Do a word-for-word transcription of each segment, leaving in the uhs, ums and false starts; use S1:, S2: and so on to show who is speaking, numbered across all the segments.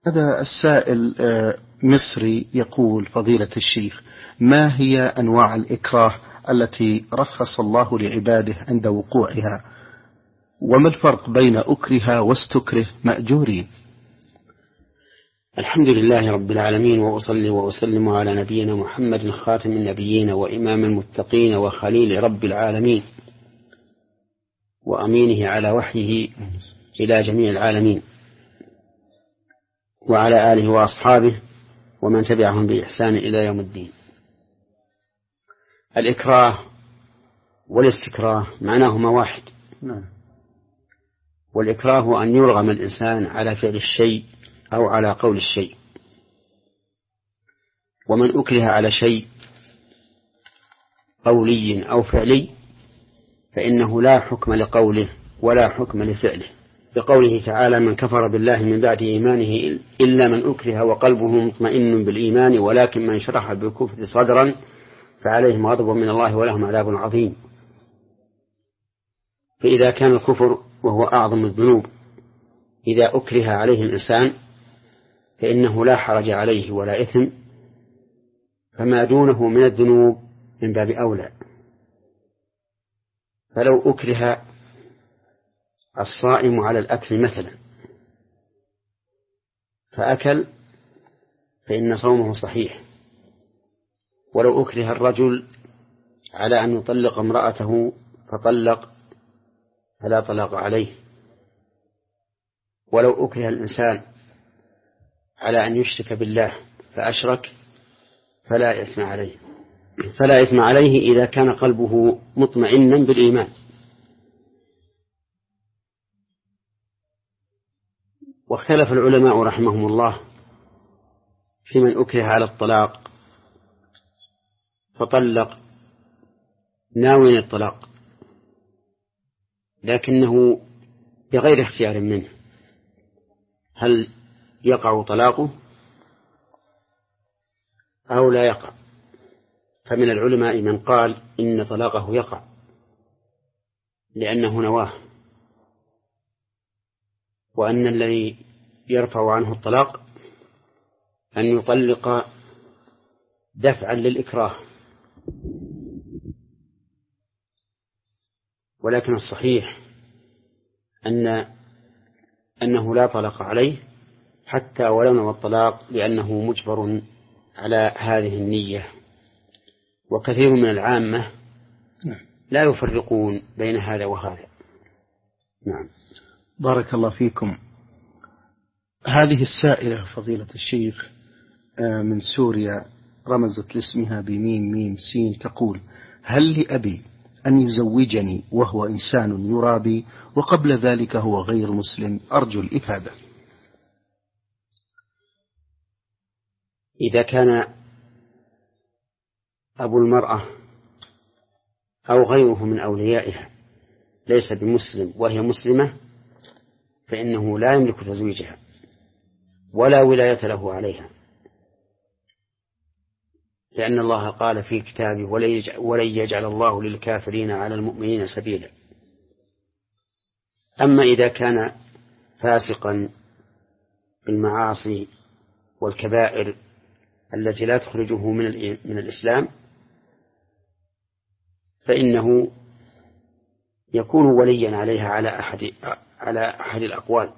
S1: هذا السائل مصري يقول: فضيلة الشيخ، ما هي أنواع الإكراه التي رخص الله لعباده عند وقوعها، وما الفرق بين أكره واستكره مأجورين؟
S2: الحمد لله رب العالمين، وأصلي وأسلم على نبينا محمد خاتم النبيين وإمام المتقين وخليل رب العالمين وأمينه على وحيه إلى جميع العالمين، وعلى آله وأصحابه ومن تبعهم بإحسان إلى يوم الدين. الإكراه والاستكراه معناهما واحد. والإكراه أن يرغم الإنسان على فعل الشيء أو على قول الشيء. ومن أكره على شيء قولي أو فعلي فإنه لا حكم لقوله ولا حكم لفعله، بقوله تعالى: من كفر بالله من بعد إيمانه إلا من أكره وقلبه مطمئن بالإيمان ولكن من شرح بالكفر صدرا فعليهم غضب من الله ولهم عذاب عظيم. فإذا كان الكفر وهو أعظم الذنوب إذا أكره عليه الإنسان فإنه لا حرج عليه ولا إثم، فما دونه من الذنوب من باب أولى. فلو أكره الصائم على الأكل مثلا فأكل فإن صومه صحيح، ولو أكره الرجل على أن يطلق امرأته فطلق فلا طلاق عليه، ولو أكره الإنسان على أن يشرك بالله فأشرك فلا إثم عليه فلا إثم عليه إذا كان قلبه مطمئنا بالإيمان. واختلف العلماء رحمهم الله في من أكره على الطلاق فطلق ناوي الطلاق لكنه بغير اختيار منه، هل يقع طلاقه أو لا يقع؟ فمن العلماء من قال إن طلاقه يقع لأنه نواه، وأن الذي يرفع عنه الطلاق أن يطلق دفعا للإكراه. ولكن الصحيح أن أنه لا طلاق عليه حتى ولو نوى الطلاق، لأنه مجبر على هذه النية. وكثير من العامة لا يفرقون بين هذا وهذا. نعم.
S1: بارك الله فيكم. هذه السائلة فضيلة الشيخ من سوريا رمزت لاسمها بميم ميم سين تقول: هل لأبي أن يزوجني وهو إنسان يرابي وقبل ذلك هو غير مسلم؟ أرجو الإفادة.
S2: إذا كان أبو المرأة أو غيره من أوليائها ليس بمسلم وهي مسلمة فإنه لا يملك تزويجها ولا ولاية له عليها، لأن الله قال في كتابه: ولن يجعل الله للكافرين على المؤمنين سبيلا. أما إذا كان فاسقا بالمعاصي والكبائر التي لا تخرجه من من الإسلام فإنه يكون وليا عليها على أحد على أحد الأقوال.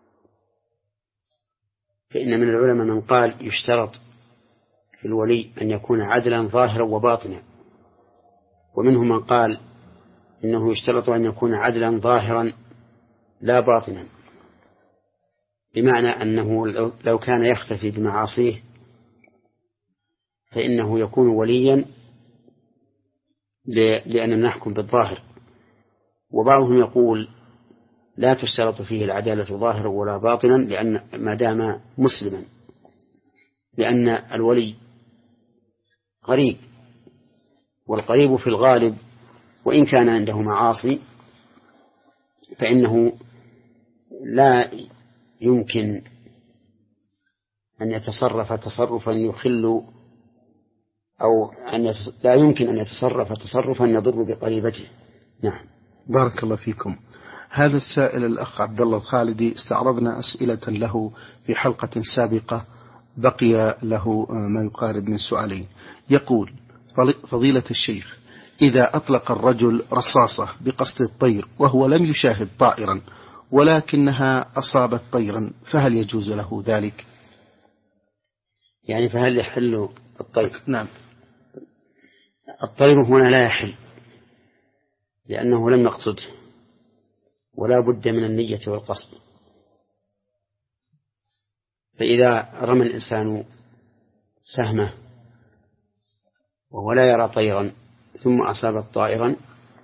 S2: فإن من العلماء من قال يشترط في الولي أن يكون عدلا ظاهرا وباطنا، ومنهم من قال إنه يشترط أن يكون عدلا ظاهرا لا باطنا، بمعنى أنه لو كان يختفي بمعاصيه فإنه يكون وليا لأن نحكم بالظاهر. وبعضهم يقول لا تشترط فيه العدالة ظاهرا ولا باطنا لأن ما دام مسلما، لأن الولي قريب، والقريب في الغالب وإن كان عنده معاصي فإنه لا يمكن أن يتصرف تصرفا يخل أو أن يتص... لا يمكن أن يتصرف تصرفا يضر بقريبته. نعم.
S1: بارك الله فيكم. هذا السائل الأخ عبد الله الخالدي استعرضنا أسئلة له في حلقة سابقة، بقي له ما يقارب من سؤالين. يقول: فضيلة الشيخ، إذا أطلق الرجل رصاصة بقصد الطير وهو لم يشاهد طائرا ولكنها أصابت طيرا، فهل يجوز له ذلك؟
S2: يعني فهل يحل الطير؟
S1: نعم.
S2: الطير هنا لا يحل لأنه لم يقصده، ولا بد من النية والقصد. فإذا رمى الإنسان سهمه وهو لا يرى طيرا ثم أصاب طائرا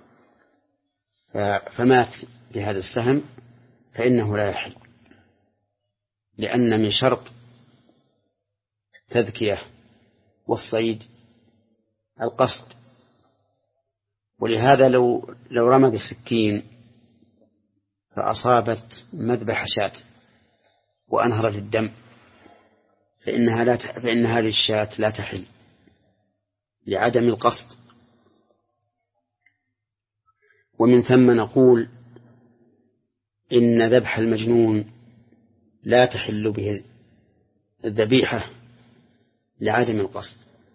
S2: فمات بهذا السهم فإنه لا يحل، لأن من شرط التذكية والصيد القصد. ولهذا لو لو رمى بالسكين فأصابت مذبح شاة وأنهرت الدم فإنها لا ت... فإن هذه الشاة لا تحل لعدم القصد. ومن ثم نقول إن ذبح المجنون لا تحل به الذبيحة لعدم القصد.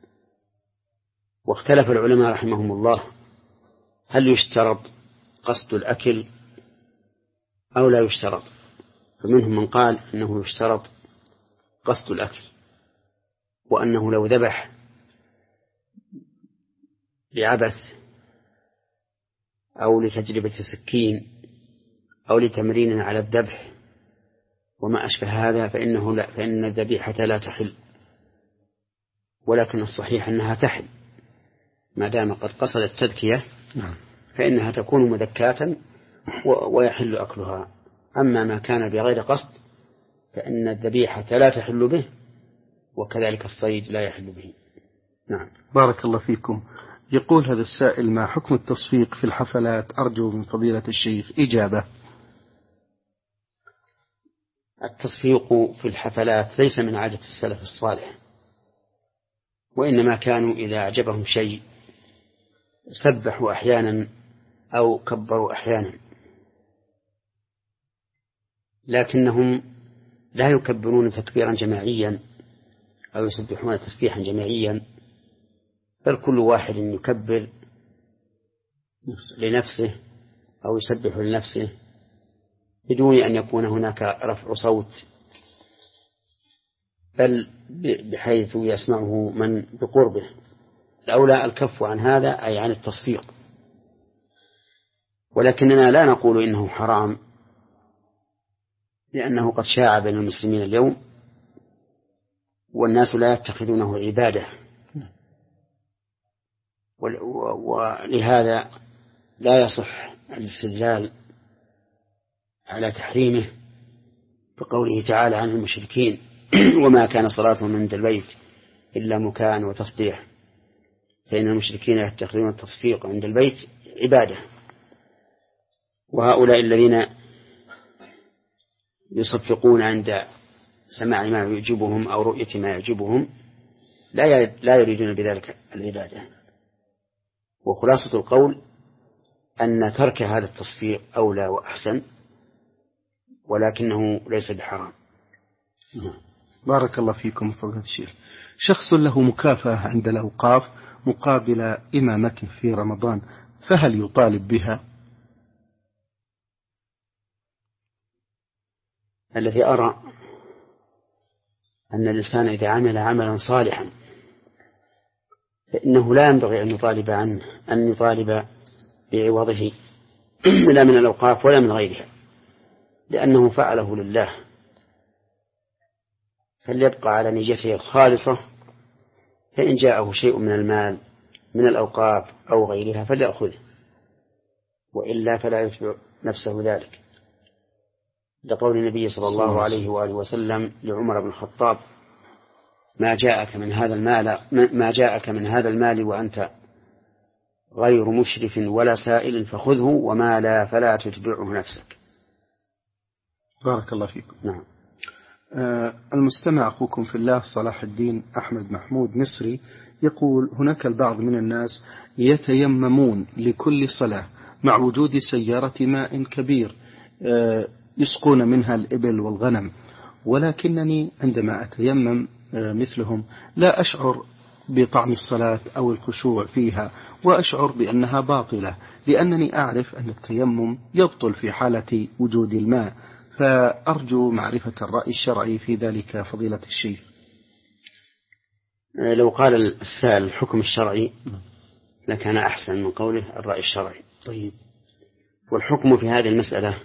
S2: واختلف العلماء رحمهم الله هل يشترط قصد الأكل أو لا يشترط، فمنهم من قال إنه يشترط قصد الأكل، وأنه لو ذبح لعبث أو لتجربة سكين أو لتمرين على الذبح وما أشبه هذا فإنه لا فإن الذبيحة لا تحل. ولكن الصحيح أنها تحل ما دام قد قصد التذكية فإنها تكون مذكاة ويحل أكلها. أما ما كان بغير قصد فإن الذبيحة لا تحل به، وكذلك الصيد لا يحل به. نعم.
S1: بارك الله فيكم. يقول هذا السائل: ما حكم التصفيق في الحفلات؟ أرجو من فضيلة الشيخ إجابة.
S2: التصفيق في الحفلات ليس من عادة السلف الصالح، وإنما كانوا إذا أعجبهم شيء سبحوا أحيانا أو كبروا أحيانا، لكنهم لا يكبرون تكبيرا جماعيا أو يسبحون تسبيحا جماعيا، بل كل واحد يكبر لنفسه أو يسبح لنفسه بدون أن يكون هناك رفع صوت، بل بحيث يسمعه من بقربه. الأولى الكف عن هذا أي عن التصفيق. ولكننا لا نقول إنه حرام، لأنه قد شاع بين المسلمين اليوم والناس لا يتخذونه عبادة، ولهذا لا يصح الاستدلال على تحريمه بقوله تعالى عن المشركين: وما كان صلاتهم عند البيت إلا مكاء وتصديح، فإن المشركين يتخذون التصفيق عند البيت عبادة. وهؤلاء الذين يصفقون عند سماع ما يعجبهم أو رؤية ما يعجبهم لا لا يريدون بذلك العبادة. وخلاصة القول أن ترك هذا التصفيق أولى وأحسن، ولكنه ليس بحرام.
S1: بارك الله فيكم فضيلة الشيخ. شخص له مكافأة عند الأوقاف مقابل إمامة في رمضان، فهل يطالب بها؟
S2: الذي أرى أن الإنسان إذا عمل عملا صالحا فإنه لا ينبغي أن يطالب عنه أن يطالب بعوضه لا من الأوقاف ولا من غيرها، لأنه فعله لله، فليبقى على نيته الخالصة. فإن جاءه شيء من المال من الأوقاف أو غيرها فليأخذه، وإلا فلا يتبع نفسه ذلك، لقول النبي صلى الله عليه وآله وسلم لعمر بن الخطاب: ما جاءك من هذا المال ما جاءك من هذا المال وأنت غير مشرف ولا سائل فخذه، وما لا فلا تتبعه نفسك.
S1: بارك الله فيكم.
S2: نعم.
S1: آه المستمع أخوكم في الله صلاح الدين أحمد محمود مصري يقول: هناك البعض من الناس يتيممون لكل صلاة مع وجود سيارة ماء كبير يسقون منها الإبل والغنم، ولكنني عندما أتيمم مثلهم لا أشعر بطعم الصلاة أو الخشوع فيها، وأشعر بأنها باطلة، لأنني أعرف أن التيمم يبطل في حالة وجود الماء. فأرجو معرفة الرأي الشرعي في ذلك فضيلة الشيخ.
S2: لو قال السائل الحكم الشرعي لكان أحسن من قوله الرأي الشرعي.
S1: طيب.
S2: والحكم في هذه المسألة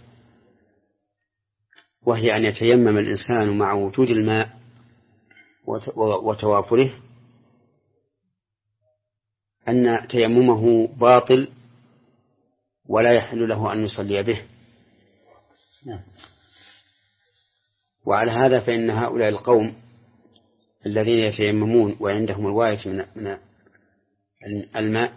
S2: وهي أن يتيمم الإنسان مع وجود الماء وتوافره أن تيممه باطل ولا يحل له أن يصلي به. وعلى هذا فإن هؤلاء القوم الذين يتيممون وعندهم الواية من الماء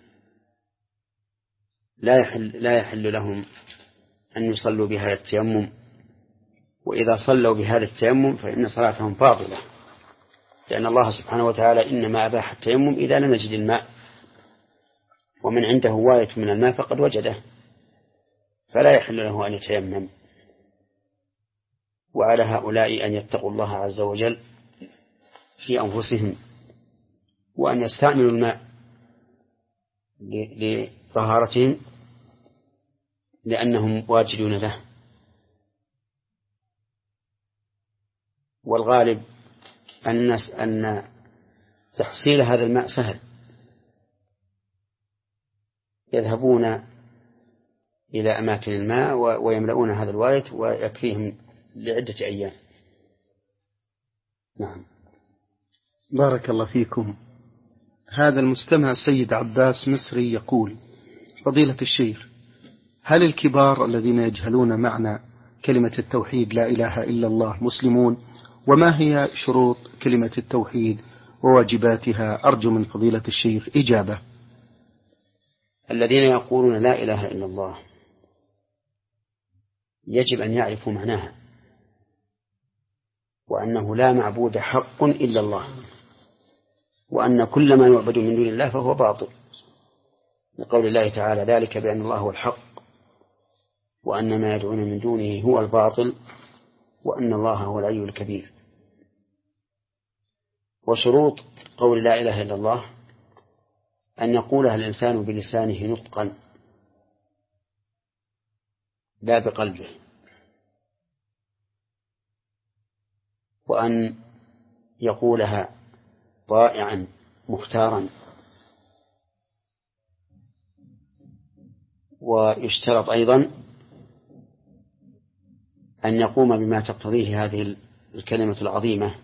S2: لا يحل, لا يحل لهم أن يصلوا بهذا التيمم، وإذا صلوا بهذا التيمم فإن صلاتهم باطلة، لأن الله سبحانه وتعالى إنما أباح التيمم إذا لم يجد الماء، ومن عنده واية من الماء فقد وجده، فلا يحل له أن يتيمم. وعلى هؤلاء أن يتقوا الله عز وجل في أنفسهم، وأن يستعملوا الماء لطهارتهم لأنهم واجدون له. والغالب الناس أن تحصيل هذا الماء سهل، يذهبون إلى أماكن الماء ويملؤون هذا الوايت ويكفيهم لعدة أيام. نعم.
S1: بارك الله فيكم. هذا المستمع السيد عباس مصري يقول: فضيلة الشيخ، هل الكبار الذين يجهلون معنى كلمة التوحيد لا إله إلا الله مسلمون؟ وما هي شروط كلمة التوحيد وواجباتها؟ أرجو من فضيلة الشيخ إجابة.
S2: الذين يقولون لا إله إلا الله يجب أن يعرفوا معناها، وأنه لا معبود حق إلا الله، وأن كل ما يعبد من دون الله فهو باطل، لقول الله تعالى: ذلك بأن الله هو الحق وأن ما يدعون من دونه هو الباطل وأن الله هو العلي الكبير. وشروط قول لا إله إلا الله أن يقولها الإنسان بلسانه نطقا لا بقلبه، وأن يقولها طائعا مختارا، ويشترط أيضا أن يقوم بما تقتضيه هذه الكلمة العظيمة.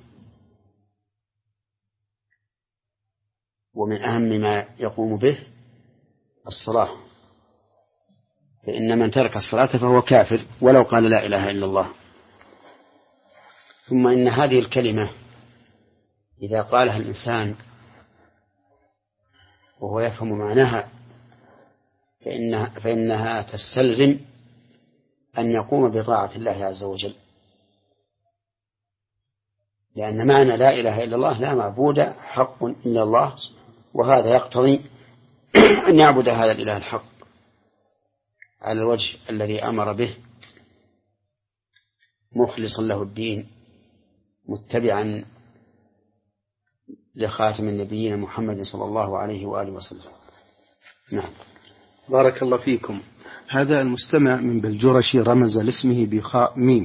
S2: ومن أهم ما يقوم به الصلاة، فإن من ترك الصلاة فهو كافر ولو قال لا إله إلا الله. ثم إن هذه الكلمة إذا قالها الإنسان وهو يفهم معناها فإنها, فإنها تستلزم أن يقوم بطاعة الله عز وجل، لأن معنى لا إله إلا الله لا معبود حق إلا الله، وهذا يقتضي أن يعبد هذا الإله الحق على الوجه الذي أمر به مخلصا له الدين متبعا لخاتم النبيين محمد صلى الله عليه وآله وسلم. نعم.
S1: بارك الله فيكم. هذا المستمع من بلجرشي رمز لاسمه بخاء ميم.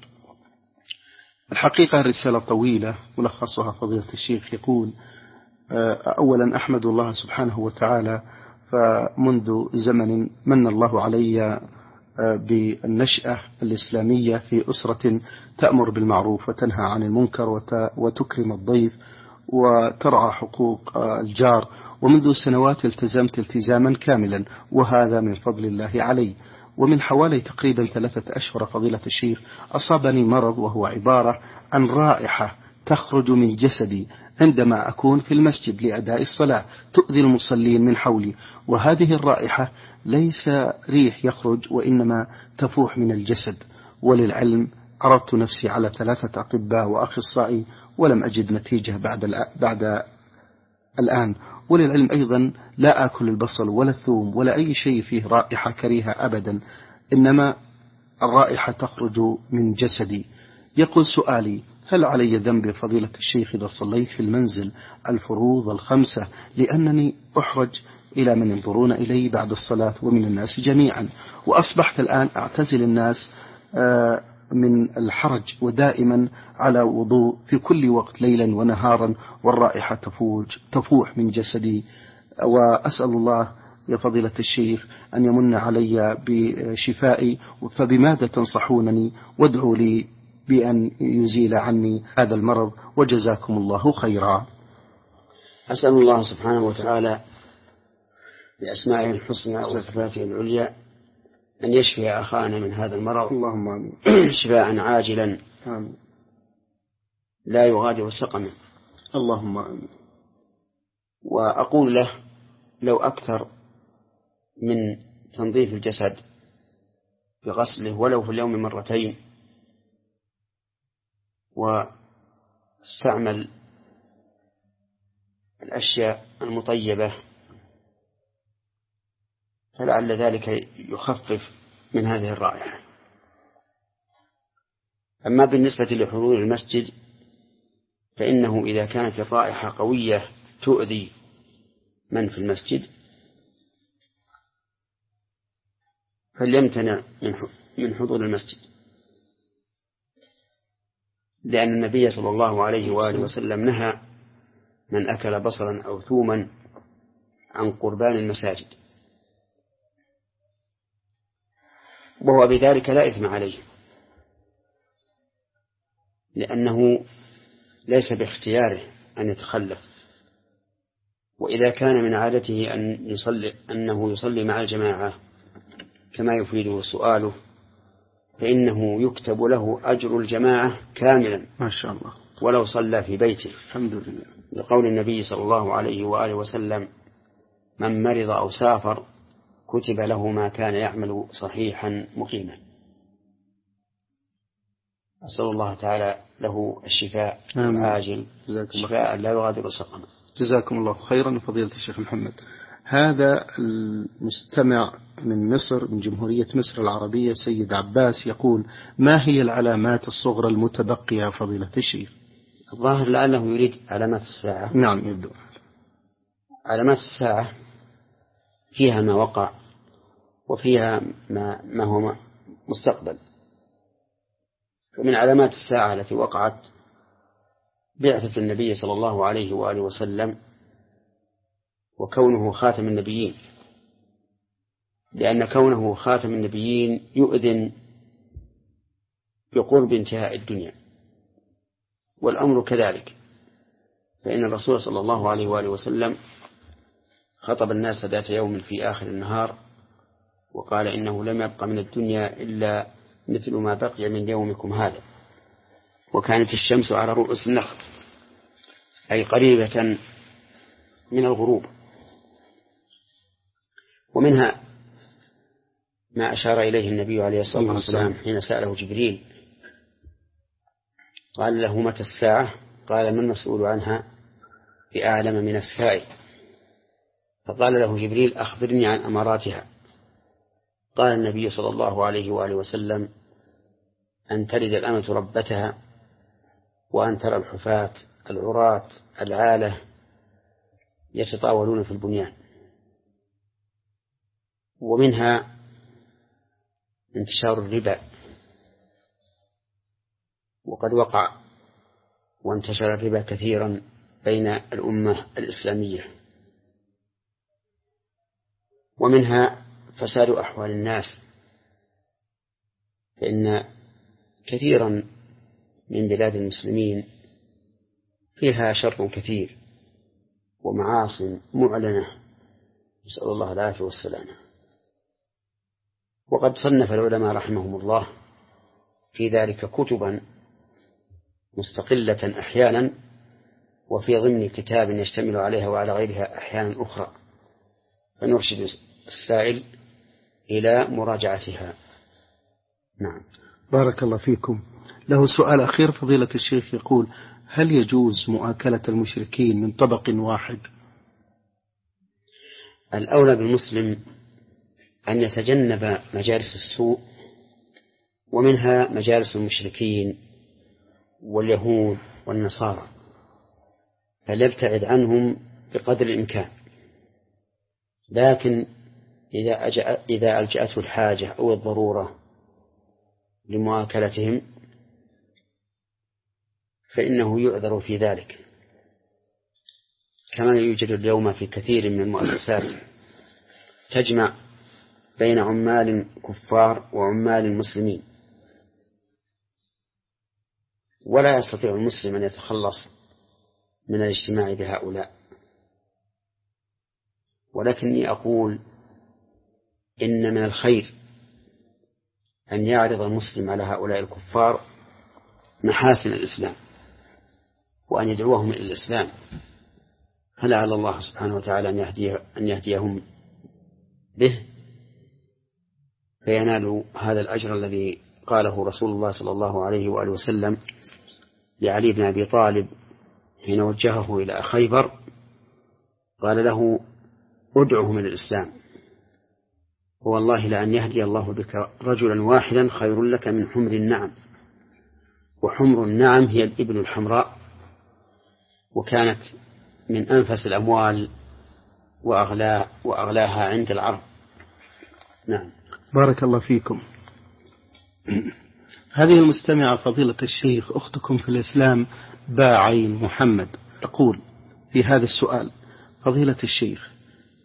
S1: الحقيقة الرسالة طويلة، ملخصها فضيلة الشيخ يقول: أولا أحمد الله سبحانه وتعالى، فمنذ زمن من الله علي بالنشأة الإسلامية في أسرة تأمر بالمعروف وتنهى عن المنكر وتكرم الضيف وترعى حقوق الجار، ومنذ سنوات التزمت التزاما كاملا، وهذا من فضل الله علي. ومن حوالي تقريبا ثلاثة أشهر فضيلة الشيخ أصابني مرض، وهو عبارة عن رائحة تخرج من جسدي عندما أكون في المسجد لأداء الصلاة تؤذي المصلين من حولي، وهذه الرائحة ليس ريح يخرج وإنما تفوح من الجسد. وللعلم عرضت نفسي على ثلاثة أطباء وأخصائي ولم أجد نتيجة بعد بعد الآن. وللعلم أيضا لا آكل البصل ولا الثوم ولا أي شيء فيه رائحة كريهة أبدا، إنما الرائحة تخرج من جسدي. يقول سؤالي: هل علي ذنب فضيلة الشيخ إذا صليت في المنزل الفروض الخمسة، لأنني أحرج إلى من ينظرون إلي بعد الصلاة ومن الناس جميعا، وأصبحت الآن أعتزل الناس من الحرج، ودائما على وضوء في كل وقت ليلا ونهارا، والرائحة تفوج تفوح من جسدي، وأسأل الله يا فضيلة الشيخ أن يمن علي بشفائي، فبماذا تنصحونني؟ وادعوا لي بأن يزيل عني هذا المرض، وجزاكم الله خيرا.
S2: أسأل الله سبحانه وتعالى بأسمائه الحسنى وصفاته العليا أن يشفي أخانا من هذا المرض،
S1: اللهم آمين.
S2: شفاء عاجلا
S1: آمين.
S2: لا يغادر سقما.
S1: اللهم آمين.
S2: وأقول له لو أكثر من تنظيف الجسد بغسله ولو في اليوم مرتين، واستعمل الأشياء المطيبة، فلعل ذلك يخفف من هذه الرائحة. أما بالنسبة لحضور المسجد فإنه إذا كانت الرائحة قوية تؤذي من في المسجد فليمتنع من حضور المسجد، لأن النبي صلى الله عليه وآله وسلم نهى من أكل بصلا أو ثوما عن قربان المساجد، وهو بذلك لا إثم عليه، لأنه ليس باختياره أن يتخلف. وإذا كان من عادته أن يصلي أنه يصلي مع الجماعة كما يفيده سؤاله، فإنه يكتب له أجر الجماعة كاملا
S1: ما شاء الله
S2: ولو صلى في بيته.
S1: الحمد لله،
S2: لقول النبي صلى الله عليه وآله وسلم: من مرض أو سافر كتب له ما كان يعمل صحيحا مقيما. أسأل الله تعالى له الشفاء العاجل، شفاء لا يغادر سقما.
S1: جزاكم الله خيرا فضيلة الشيخ محمد. هذا المستمع من مصر، من جمهورية مصر العربية، سيد عباس، يقول: ما هي العلامات الصغرى المتبقية فضيلة الشيخ؟
S2: الظاهر لعله يريد علامات الساعة.
S1: نعم يبدو.
S2: علامات الساعة فيها ما وقع وفيها ما, ما هو مستقبل. فمن علامات الساعة التي وقعت بعثة النبي صلى الله عليه وآله وسلم وكونه خاتم النبيين، لأن كونه خاتم النبيين يؤذن بقرب انتهاء الدنيا، والأمر كذلك، فإن الرسول صلى الله عليه وآله وسلم خطب الناس ذات يوم في آخر النهار وقال: إنه لم يبق من الدنيا إلا مثل ما بقي من يومكم هذا. وكانت الشمس على رؤوس النخل، أي قريبة من الغروب. ومنها ما أشار إليه النبي عليه الصلاة والسلام حين سأله جبريل قال له: متى الساعة؟ قال: من المسؤول عنها بأعلم من السائل. فقال له جبريل: أخبرني عن أماراتها. قال النبي صلى الله عليه وآله وسلم: أن تلد الأمة ربتها، وأن ترى الحفاة العراة العالة يتطاولون في البنيان. ومنها انتشار الربا، وقد وقع وانتشر الربا كثيرا بين الأمة الإسلامية. ومنها فساد أحوال الناس، فإن كثيرا من بلاد المسلمين فيها شر كثير ومعاصٍ معلنة، نسأل الله العافية والسلامة. وقد صنف العلماء رحمهم الله في ذلك كتبا مستقلة أحيانا، وفي ضمن كتاب يشتمل عليها وعلى غيرها أحيانا أخرى، فنرشد السائل إلى مراجعتها. نعم.
S1: بارك الله فيكم. له سؤال أخير فضيلة الشيخ، يقول: هل يجوز مؤاكلة المشركين من طبق واحد؟
S2: الأولى بالمسلم أن يتجنب مجالس السوء ومنها مجالس المشركين واليهود والنصارى، فليبتعد عنهم بقدر الإمكان. لكن إذا, إذا ألجأته الحاجة أو الضرورة لمؤاكلتهم فإنه يعذر في ذلك، كما يوجد اليوم في كثير من المؤسسات تجمع بين عمال كفار وعمال مسلمين، ولا يستطيع المسلم أن يتخلص من الاجتماع بهؤلاء. ولكني أقول إن من الخير أن يعرض المسلم على هؤلاء الكفار محاسن الإسلام وأن يدعوهم إلى الإسلام، فلعل الله سبحانه وتعالى أن يهدي أن يهديهم به فينالوا هذا الأجر الذي قاله رسول الله صلى الله عليه وآله وسلم لعلي بن أبي طالب حين وجهه إلى خيبر، قال له: ادعهم إلى الإسلام، والله لأن يهدي الله بك رجلا واحدا خير لك من حمر النعم. وحمر النعم هي الإبل الحمراء، وكانت من أنفس الأموال وأغلى وأغلاها عند العرب. نعم.
S1: بارك الله فيكم. هذه المستمعة فضيلة الشيخ أختكم في الإسلام باعين محمد تقول في هذا السؤال: فضيلة الشيخ،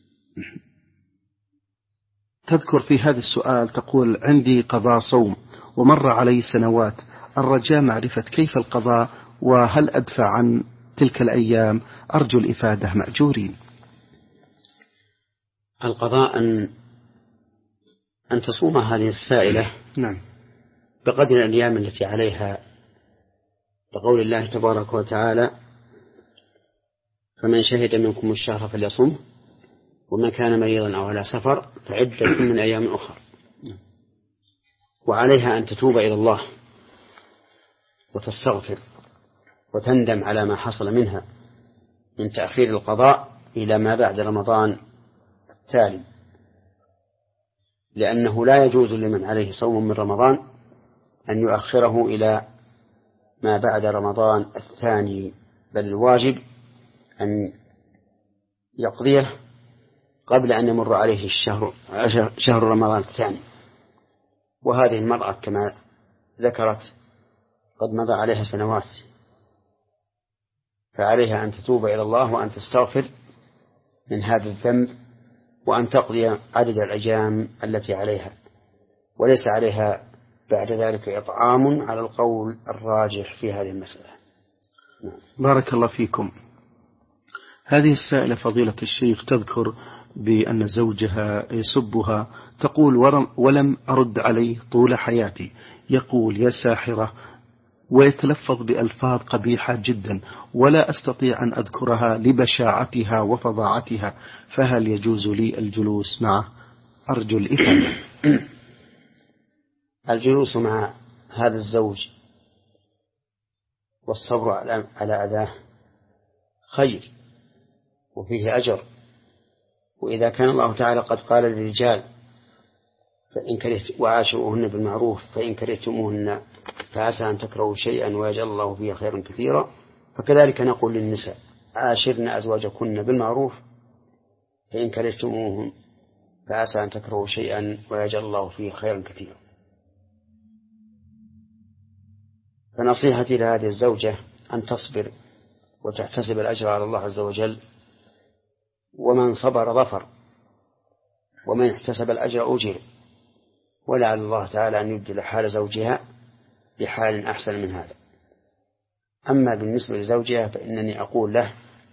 S1: تذكر في هذا السؤال تقول: عندي قضاء صوم ومر علي سنوات، الرجاء معرفة كيف القضاء وهل أدفع عن تلك الأيام؟ أرجو الإفادة مأجورين.
S2: القضاء أن أن تصوم هذه السائلة
S1: نعم
S2: بقدر الأيام التي عليها، لقول الله تبارك وتعالى: فمن شهد منكم الشهر فليصم، ومن كان مريضا أو على سفر فعدة من أيام أخرى. وعليها أن تتوب إلى الله وتستغفر وتندم على ما حصل منها من تأخير القضاء إلى ما بعد رمضان التالي، لأنه لا يجوز لمن عليه صوم من رمضان أن يؤخره إلى ما بعد رمضان الثاني، بل الواجب أن يقضيه قبل أن يمر عليه الشهر شهر رمضان الثاني. وهذه المرأة كما ذكرت قد مضى عليها سنوات، فعليها أن تتوب إلى الله وأن تستغفر من هذا الذنب وأن تقضي عدد الأيام التي عليها، وليس عليها بعد ذلك إطعام على القول الراجح في هذه المسألة.
S1: بارك الله فيكم. هذه السائلة فضيلة الشيخ تذكر بأن زوجها يسبها، تقول: ولم أرد عليه طول حياتي، يقول: يا ساحرة، ويتلفظ بألفاظ قبيحة جدا ولا أستطيع أن أذكرها لبشاعتها وفظاعتها، فهل يجوز لي الجلوس معه؟ أرجو الإفادة.
S2: الجلوس مع هذا الزوج والصبر على أذاه خير وفيه أجر، وإذا كان الله تعالى قد قال للرجال: فإن كرهت وعاشروهن بالمعروف فإن كرهتموهن فعسى أن تكرهوا شيئا ويجعل الله فيه خيرا كثيرا، فكذلك نقول للنساء: عاشرن أزواجكن بالمعروف فإن كرهتموهن فعسى أن تكرهوا شيئا ويجعل الله فيه خيرا كثيرا. فنصيحتي لهذه الزوجة أن تصبر وتحتسب الأجر على الله عز وجل، ومن صبر ظفر، ومن احتسب الأجر أجر، ولعل الله تعالى أن يبدل حال زوجها بحال أحسن من هذا. أما بالنسبة لزوجها فإنني أقول له: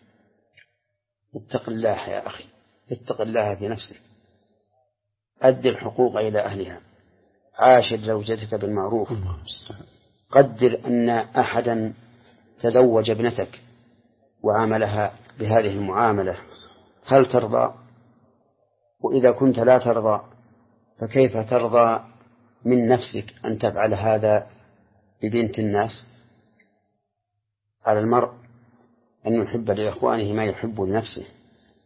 S2: اتق الله يا أخي، اتق الله في نفسك، أدي الحقوق إلى أهلها، عاشر زوجتك بالمعروف، قدر أن أحدا تزوج ابنتك وعاملها بهذه المعاملة، هل ترضى؟ وإذا كنت لا ترضى فكيف ترضى من نفسك أن تفعل هذا ببنت الناس؟ على المرء أن يحب لإخوانه ما يحب لنفسه،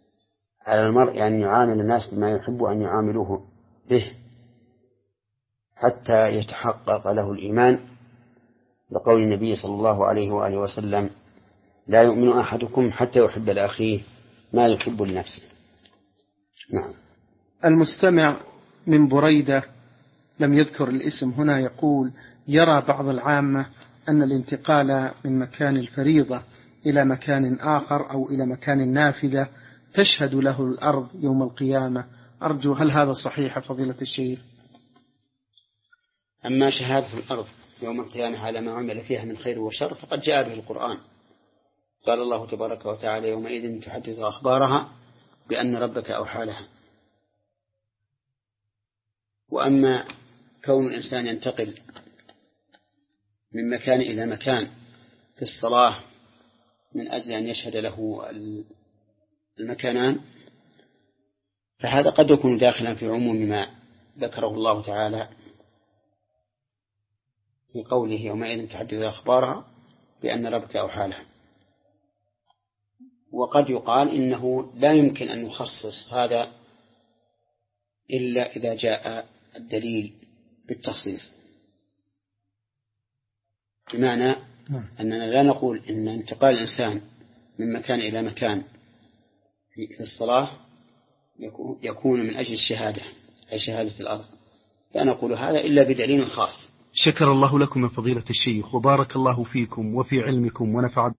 S2: على المرء أن يعامل الناس بما يحب أن يعاملوه به، حتى يتحقق له الإيمان، لقول النبي صلى الله عليه وآله وسلم: لا يؤمن أحدكم حتى يحب لأخيه ما يحب لنفسه. نعم.
S1: المستمع من بريدة لم يذكر الاسم هنا يقول: يرى بعض العامة أن الانتقال من مكان الفريضة إلى مكان آخر أو إلى مكان نافذة تشهد له الأرض يوم القيامة. أرجو، هل هذا صحيح فضيلة الشيخ؟
S2: أما شهادة الأرض يوم القيامة على ما عمل فيها من خير وشر فقد جاء به القرآن. قال الله تبارك وتعالى: يومئذ تحدث أخبارها بأن ربك أوحى لها. وأما كون الإنسان ينتقل من مكان إلى مكان في الصلاة من أجل أن يشهد له المكانان، فهذا قد يكون داخلا في عموم ما ذكره الله تعالى في قوله: يومئذ تحدث أخبارها بأن ربك أوحى لها. وقد يقال إنه لا يمكن أن نخصص هذا إلا إذا جاء الدليل بالتخصيص، بمعنى أننا لا نقول إن انتقال الإنسان من مكان إلى مكان في الصلاة يكون من أجل الشهادة، أي شهادة الأرض، لا نقول هذا إلا بدليل خاص.
S1: شكر الله لكم يا فضيلة الشيخ، وبارك الله فيكم وفي علمكم ونفع